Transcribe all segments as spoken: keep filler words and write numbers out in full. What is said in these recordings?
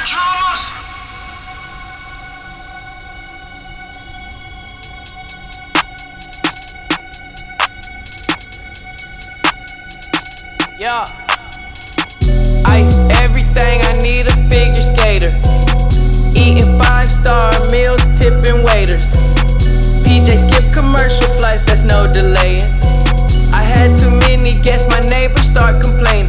drummers. Yeah. Ice everything, I need a figure skater. Eating five-star meals, tipping waiters. P J skip commercial flights, that's no delaying. I had too many guests, my neighbors start complaining.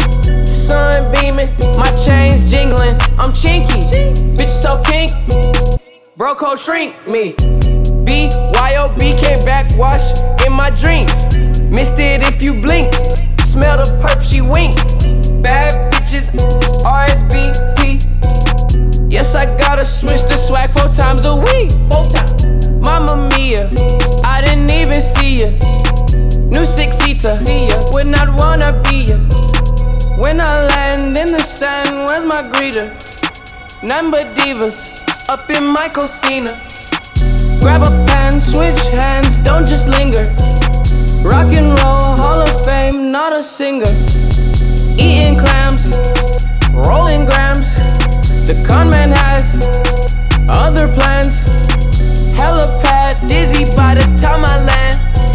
Sun beaming, my chains jingling, I'm chinky. Bitch so kink, bro code shrink me. B Y O B K backwash in my drinks. Missed it if you blink. Smell the perp, she wink. Bad bitches, R S V P. Yes, I gotta switch the swag four times a week. Four times. Mamma mia, I didn't even see ya. New six-seater, see ya. Would not wanna be ya. When I land in the sand, where's my greeter? None but divas, up in my cocina. Grab a pen, switch hands, don't just linger. Rock and roll, Hall of Fame, not a singer. Eating clams, rolling grams. The con man has other plans. Helipad, dizzy by the time I land.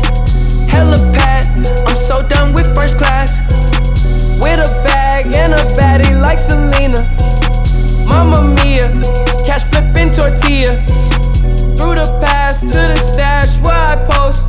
Helipad, I'm so done with first class. With a bag and a baddie like Selena. Mamma mia, cash flipping tortilla. Through the past to the stash where I post.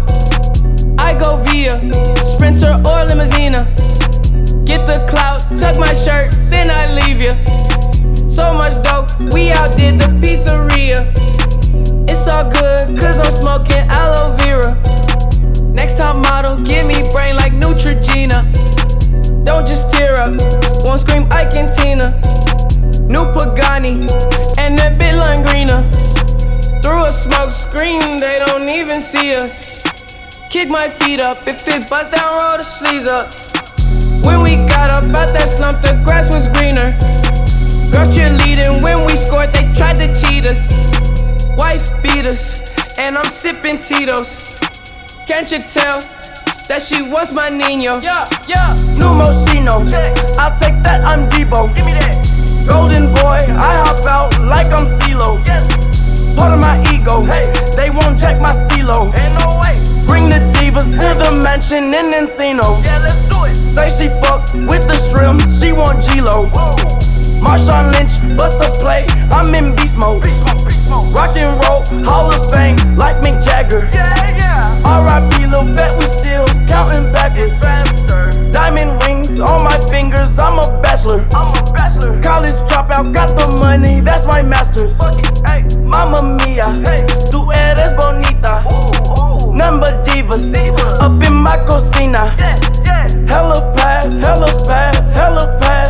I go via Sprinter or Limousina. Get the clout, tuck my shirt, then I leave ya. So much dope, we outdid the pizzeria. It's all good, cause I'm smoking aloe vera. Next top model, give me brain like Neutrogena. Don't just tear up, won't scream Ike and Tina. New Pagani, and that bit Langrina. Through a smoke screen, they don't even see us. Kick my feet up, if it bust down, roll the sleeves up. When we got up out that slump, the grass was greener. Girls cheerleading, when we scored, they tried to cheat us. Wife beat us, and I'm sipping Tito's. Can't you tell that she was my Nino? Yeah, yeah. New Moschino, I'll take that, I'm Debo. Give me that. Golden boy, I hop out like I'm CeeLo. Yes. Part of my ego, Hey. they won't jack my stilo. Ain't no way. Bring the divas to the mansion in Encino. Yeah, let's do it. Say she fuck with the shrimps, she want G-Lo. Whoa. Marshawn Lynch, bust a play, I'm in beast mode. Beast mode, beast mode. Rock and roll, Hall of Fame, like Mick Jagger. Yeah, yeah. R I P, Lil Bet, we still counting backwards. Faster. Diamond rings on my fingers, I'm a bachelor. I'm a bachelor. College dropout, got the money, that's my master's. Fuck it, hey. Mamma mia, Hey. tu eres bonita. Ooh, ooh. Number divas, Divas. up in my cocina. Yeah, yeah. Helipad, helipad, helipad.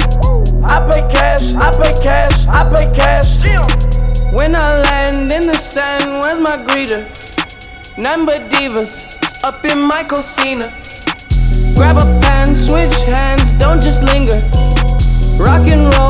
I pay cash, I pay cash, I pay cash. Jim. When I land in the sand, where's my greeter? None but divas, up in my cocina. Grab a pen, switch hands, don't just linger. Rock and roll.